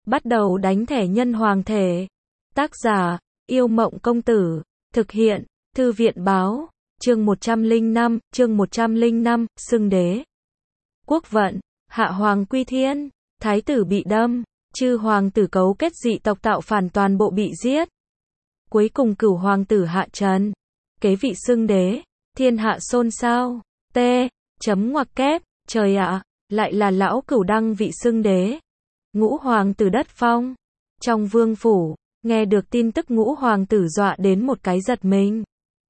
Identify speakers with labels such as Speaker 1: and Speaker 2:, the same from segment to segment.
Speaker 1: Bắt đầu đánh thẻ nhân hoàng thể. Tác giả, Yêu Mộng Công Tử. Thực hiện, Thư viện Báo. Chương 105, xưng đế. Quốc vận, hạ hoàng quy thiên, thái tử bị đâm, chư hoàng tử cấu kết dị tộc tạo phản toàn bộ bị giết. Cuối cùng cửu hoàng tử Hạ Trần, kế vị xưng đế, thiên hạ xôn xao. Chấm ngoặc kép, trời ạ, lại là lão cửu đăng vị xưng đế. Ngũ hoàng tử đất phong. Trong vương phủ, nghe được tin tức ngũ hoàng tử dọa đến một cái giật mình.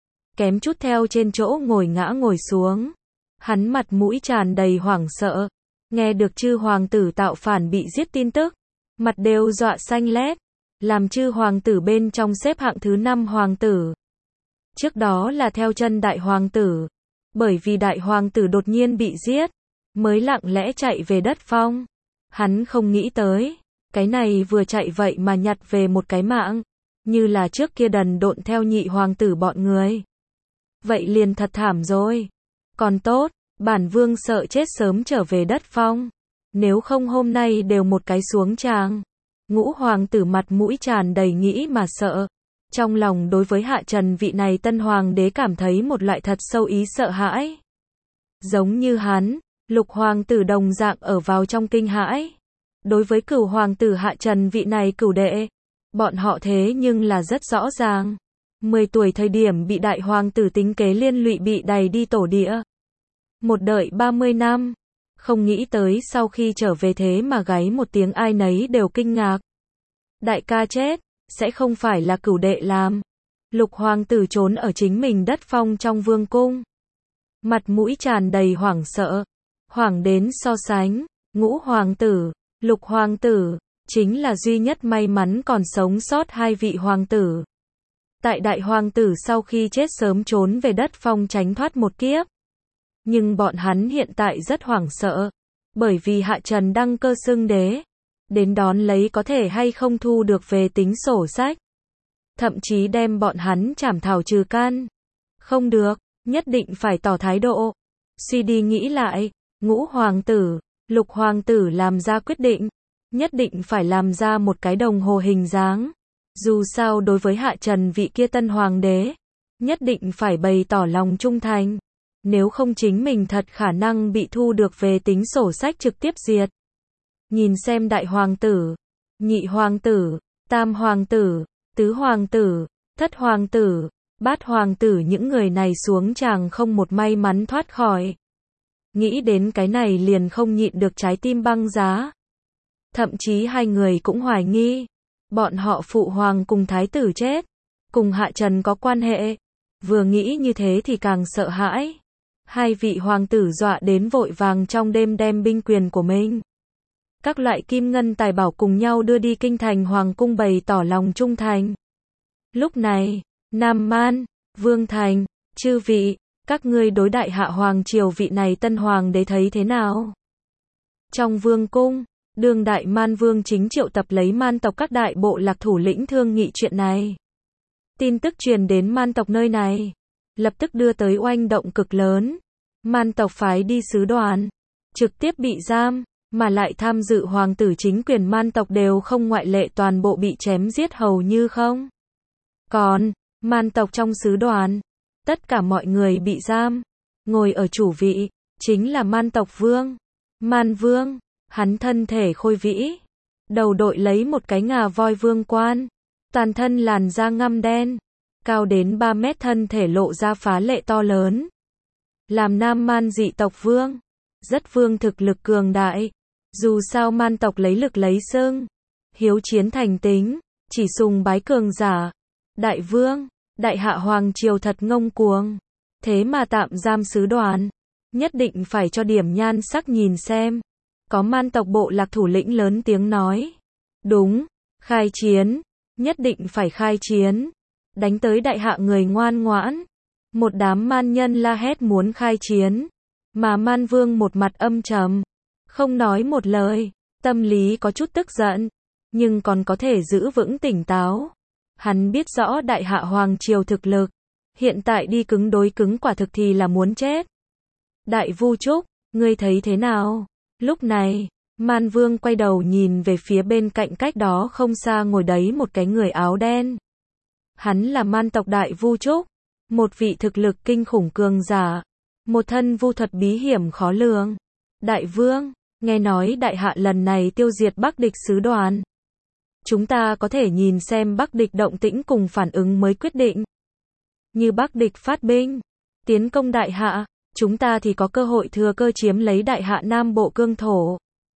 Speaker 1: Kém chút theo trên chỗ ngồi ngã ngồi xuống. Hắn mặt mũi tràn đầy hoảng sợ. Nghe được chư hoàng tử tạo phản bị giết tin tức. Mặt đều dọa xanh lét. Làm chư hoàng tử bên trong xếp hạng thứ 5 hoàng tử. Trước đó là theo chân đại hoàng tử. Bởi vì đại hoàng tử đột nhiên bị giết. Mới lặng lẽ chạy về đất phong. Hắn không nghĩ tới. Cái này vừa chạy vậy mà nhặt về một cái mạng. Như là trước kia đần độn theo nhị hoàng tử bọn người. Vậy liền thật thảm rồi. Còn tốt, bản vương sợ chết sớm trở về đất phong. Nếu không hôm nay đều một cái xuống tràng. Ngũ hoàng tử mặt mũi tràn đầy nghĩ mà sợ. Trong lòng đối với Hạ Trần vị này tân hoàng đế cảm thấy một loại thật sâu ý sợ hãi. Giống như hắn, lục hoàng tử đồng dạng ở vào trong kinh hãi. Đối với cửu hoàng tử Hạ Trần vị này cửu đệ, bọn họ thế nhưng là rất rõ ràng. 10 tuổi thời điểm bị đại hoàng tử tính kế liên lụy bị đày đi tổ địa. Một đợi 30 năm. Không nghĩ tới sau khi trở về thế mà gáy một tiếng ai nấy đều kinh ngạc. Đại ca chết, sẽ không phải là cửu đệ làm. Lục hoàng tử trốn ở chính mình đất phong trong vương cung. Mặt mũi tràn đầy hoảng sợ. Hoảng đến so sánh, ngũ hoàng tử, lục hoàng tử, chính là duy nhất may mắn còn sống sót hai vị hoàng tử. Tại đại hoàng tử sau khi chết sớm trốn về đất phong tránh thoát một kiếp. Nhưng bọn hắn hiện tại rất hoảng sợ. Bởi vì Hạ Trần đăng cơ xưng đế. Đến đón lấy có thể hay không thu được về tính sổ sách. Thậm chí đem bọn hắn trảm thảo trừ can. Không được, nhất định phải tỏ thái độ. Suy đi nghĩ lại, ngũ hoàng tử, lục hoàng tử làm ra quyết định. Nhất định phải làm ra một cái đồng hồ hình dáng. Dù sao đối với Hạ Trần vị kia tân hoàng đế, nhất định phải bày tỏ lòng trung thành. Nếu không chính mình thật khả năng bị thu được về tính sổ sách trực tiếp diệt. Nhìn xem đại hoàng tử, nhị hoàng tử, tam hoàng tử, tứ hoàng tử, thất hoàng tử, bát hoàng tử những người này xuống tràng không một may mắn thoát khỏi. Nghĩ đến cái này liền không nhịn được trái tim băng giá. Thậm chí hai người cũng hoài nghi. Bọn họ phụ hoàng cùng thái tử chết. Cùng Hạ Trần có quan hệ. Vừa nghĩ như thế thì càng sợ hãi. Hai vị hoàng tử dọa đến vội vàng trong đêm đem binh quyền của mình. Các loại kim ngân tài bảo cùng nhau đưa đi kinh thành hoàng cung bày tỏ lòng trung thành. Lúc này, Nam Man, Vương Thành, chư vị, các ngươi đối đại hạ hoàng triều vị này tân hoàng đế thấy thế nào? Trong vương cung, đương đại Man Vương chính triệu tập lấy man tộc các đại bộ lạc thủ lĩnh thương nghị chuyện này. Tin tức truyền đến man tộc nơi này, lập tức đưa tới oanh động cực lớn. Man tộc phái đi sứ đoàn, trực tiếp bị giam, mà lại tham dự hoàng tử chính quyền man tộc đều không ngoại lệ toàn bộ bị chém giết hầu như không. Còn, man tộc trong sứ đoàn, tất cả mọi người bị giam, ngồi ở chủ vị, chính là man tộc vương. Man Vương, hắn thân thể khôi vĩ, đầu đội lấy một cái ngà voi vương quan, toàn thân làn da ngăm đen, cao đến 3 mét thân thể lộ ra phá lệ to lớn. Làm Nam Man dị tộc vương, rất vương thực lực cường đại, dù sao man tộc lấy lực lấy xưng, hiếu chiến thành tính, chỉ sùng bái cường giả. Đại vương, đại hạ hoàng triều thật ngông cuồng, thế mà tạm giam sứ đoàn, nhất định phải cho điểm nhan sắc nhìn xem. Có man tộc bộ lạc thủ lĩnh lớn tiếng nói. Đúng, khai chiến, nhất định phải khai chiến. Đánh tới đại hạ người ngoan ngoãn. Một đám man nhân la hét muốn khai chiến. Mà Man Vương một mặt âm trầm, không nói một lời, tâm lý có chút tức giận, nhưng còn có thể giữ vững tỉnh táo. Hắn biết rõ đại hạ hoàng triều thực lực, hiện tại đi cứng đối cứng quả thực thì là muốn chết. Đại Vu Trúc, ngươi thấy thế nào? Lúc này, Man Vương quay đầu nhìn về phía bên cạnh cách đó không xa ngồi đấy một cái người áo đen. Hắn là man tộc Đại Vu Trúc, một vị thực lực kinh khủng cường giả, một thân vu thuật bí hiểm khó lường. Đại Vương, nghe nói đại hạ lần này tiêu diệt Bắc địch sứ đoàn. Chúng ta có thể nhìn xem Bắc địch động tĩnh cùng phản ứng mới quyết định. Như Bắc địch phát binh, tiến công đại hạ, chúng ta thì có cơ hội thừa cơ chiếm lấy đại hạ Nam Bộ cương thổ.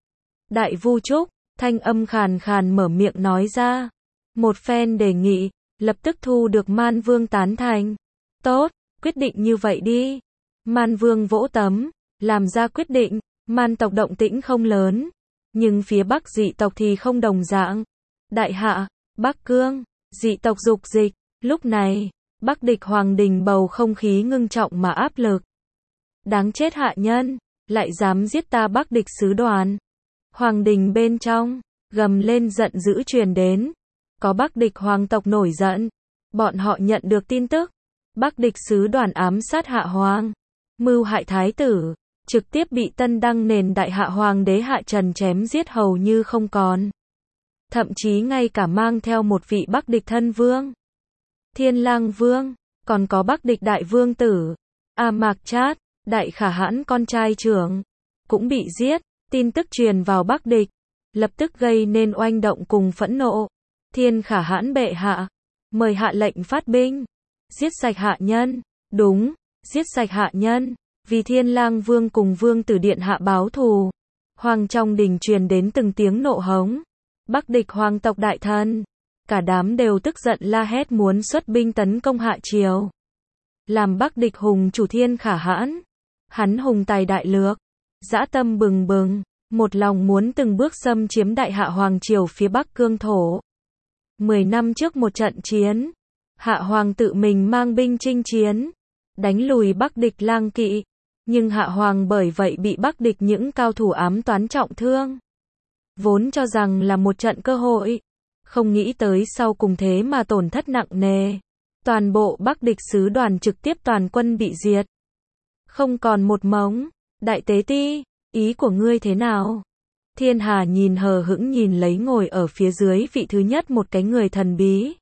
Speaker 1: Đại Vu Trúc, thanh âm khàn khàn mở miệng nói ra. Một phen đề nghị, lập tức thu được Man Vương tán thành. Tốt, quyết định như vậy đi. Man Vương vỗ tấm, làm ra quyết định. Man tộc động tĩnh không lớn, nhưng phía Bắc dị tộc thì không đồng dạng. Đại hạ, Bắc Cương, dị tộc dục dịch. Lúc này, Bắc địch hoàng đình bầu không khí ngưng trọng mà áp lực. Đáng chết hạ nhân, lại dám giết ta Bắc địch sứ đoàn. Hoàng đình bên trong, gầm lên giận dữ truyền đến. Có Bắc địch hoàng tộc nổi giận. Bọn họ nhận được tin tức. Bắc địch sứ đoàn ám sát hạ hoàng, mưu hại thái tử, trực tiếp bị tân đăng nền đại hạ hoàng đế Hạ Trần chém giết hầu như không còn. Thậm chí ngay cả mang theo một vị Bắc địch thân vương, Thiên Lang Vương, còn có Bắc địch đại vương tử, A Mạc Chát, đại khả hãn con trai trưởng, cũng bị giết. Tin tức truyền vào Bắc địch, lập tức gây nên oanh động cùng phẫn nộ. Thiên khả hãn bệ hạ, mời hạ lệnh phát binh, giết sạch hạ nhân. Đúng, giết sạch hạ nhân, vì Thiên Lang Vương cùng vương tử điện hạ báo thù. Hoàng trong đình truyền đến từng tiếng nộ hống. Bắc địch hoàng tộc đại thần, cả đám đều tức giận la hét muốn xuất binh tấn công hạ triều. Làm Bắc địch hùng chủ Thiên khả hãn, hắn hùng tài đại lược, dã tâm bừng bừng, một lòng muốn từng bước xâm chiếm đại hạ hoàng triều phía Bắc cương thổ. 10 năm trước một trận chiến, hạ hoàng tự mình mang binh chinh chiến, đánh lùi Bắc địch lang kỵ, nhưng hạ hoàng bởi vậy bị Bắc địch những cao thủ ám toán trọng thương. Vốn cho rằng là một trận cơ hội, không nghĩ tới sau cùng thế mà tổn thất nặng nề. Toàn bộ Bắc địch sứ đoàn trực tiếp toàn quân bị diệt. Không còn một mống. Đại tế ti, ý của ngươi thế nào? Thiên Hà nhìn hờ hững nhìn lấy ngồi ở phía dưới vị thứ nhất một cái người thần bí.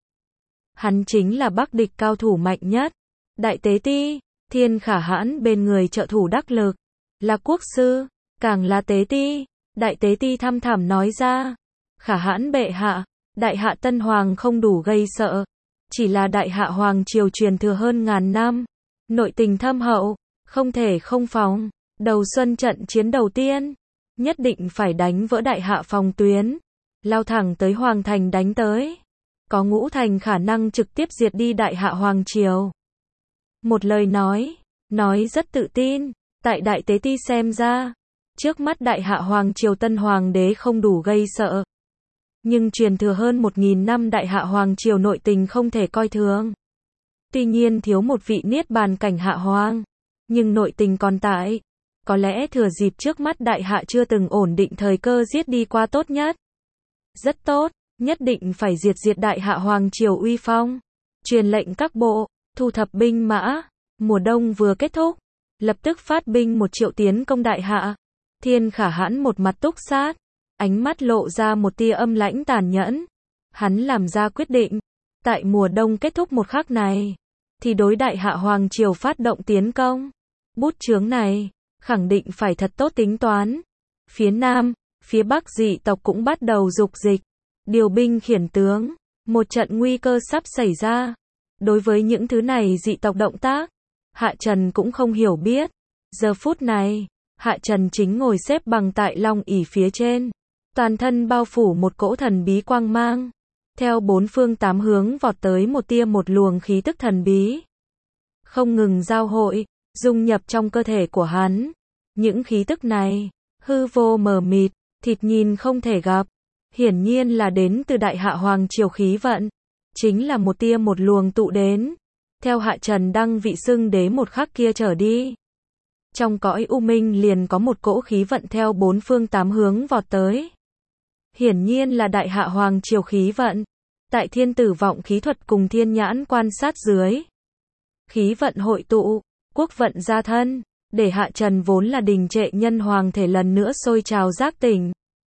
Speaker 1: Hắn chính là Bắc địch cao thủ mạnh nhất. Đại tế ti, Thiên khả hãn bên người trợ thủ đắc lực, là quốc sư, càng là tế ti. Đại tế ti thăm thẳm nói ra. Khả hãn bệ hạ, đại hạ tân hoàng không đủ gây sợ. Chỉ là đại hạ hoàng triều truyền thừa hơn ngàn năm. Nội tình thâm hậu, không thể không phòng. Đầu xuân trận chiến đầu tiên, nhất định phải đánh vỡ đại hạ phòng tuyến, lao thẳng tới hoàng thành đánh tới. Có ngũ thành khả năng trực tiếp diệt đi đại hạ hoàng triều. Một lời nói rất tự tin. Tại đại tế ti xem ra, trước mắt đại hạ hoàng triều tân hoàng đế không đủ gây sợ. Nhưng truyền thừa hơn 1000 năm đại hạ hoàng triều nội tình không thể coi thường. Tuy nhiên thiếu một vị niết bàn cảnh hạ hoàng, nhưng nội tình còn tại. Có lẽ thừa dịp trước mắt đại hạ chưa từng ổn định thời cơ giết đi qua tốt nhất. Rất tốt, nhất định phải diệt đại hạ hoàng triều uy phong. Truyền lệnh các bộ, thu thập binh mã. Mùa đông vừa kết thúc, lập tức phát binh 1 triệu tiến công đại hạ. Thiên khả hãn một mặt túc sát, ánh mắt lộ ra một tia âm lãnh tàn nhẫn. Hắn làm ra quyết định, tại mùa đông kết thúc một khắc này, thì đối đại hạ hoàng triều phát động tiến công. Bút chướng này, khẳng định phải thật tốt tính toán. Phía Nam, phía Bắc dị tộc cũng bắt đầu dục dịch, điều binh khiển tướng. Một trận nguy cơ sắp xảy ra. Đối với những thứ này dị tộc động tác, Hạ Trần cũng không hiểu biết. Giờ phút này, Hạ Trần chính ngồi xếp bằng tại long ỷ phía trên. Toàn thân bao phủ một cỗ thần bí quang mang. Theo 4 phương 8 hướng vọt tới một luồng khí tức thần bí. Không ngừng giao hội, dung nhập trong cơ thể của hắn. Những khí tức này, hư vô mờ mịt, thịt nhìn không thể gặp. Hiển nhiên là đến từ đại hạ hoàng triều khí vận. Chính là một luồng tụ đến. Theo Hạ Trần đăng vị xưng đế một khắc kia trở đi. Trong cõi u minh liền có một cỗ khí vận theo 4 phương 8 hướng vọt tới. Hiển nhiên là đại hạ hoàng triều khí vận. Tại thiên tử vọng khí thuật cùng thiên nhãn quan sát dưới. Khí vận hội tụ, quốc vận gia thân, để Hạ Trần vốn là đình trệ nhân hoàng thể lần nữa sôi trào giác tỉnh.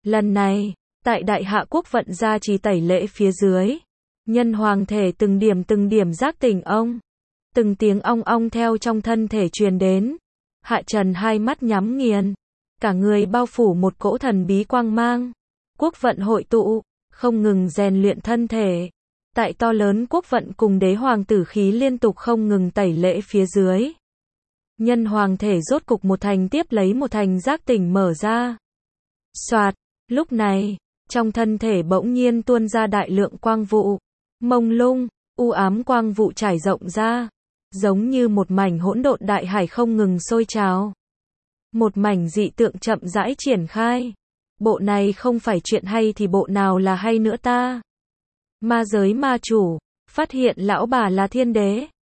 Speaker 1: Lần này, tại đại hạ quốc vận gia trì tẩy lễ phía dưới, nhân hoàng thể từng điểm giác tỉnh ông. Từng tiếng ong ong theo trong thân thể truyền đến. Hạ Trần hai mắt nhắm nghiền, cả người bao phủ một cỗ thần bí quang mang. Quốc vận hội tụ, không ngừng rèn luyện thân thể. Tại to lớn quốc vận cùng đế hoàng tử khí liên tục không ngừng tẩy lễ phía dưới. Nhân hoàng thể rốt cục một thành tiếp lấy một thành giác tỉnh mở ra. Soạt, lúc này, trong thân thể bỗng nhiên tuôn ra đại lượng quang vụ. Mông lung, u ám quang vụ trải rộng ra. Giống như một mảnh hỗn độn đại hải không ngừng sôi trào. Một mảnh dị tượng chậm rãi triển khai. Bộ này không phải chuyện hay thì bộ nào là hay nữa ta? Ma giới ma chủ, phát hiện lão bà là thiên đế.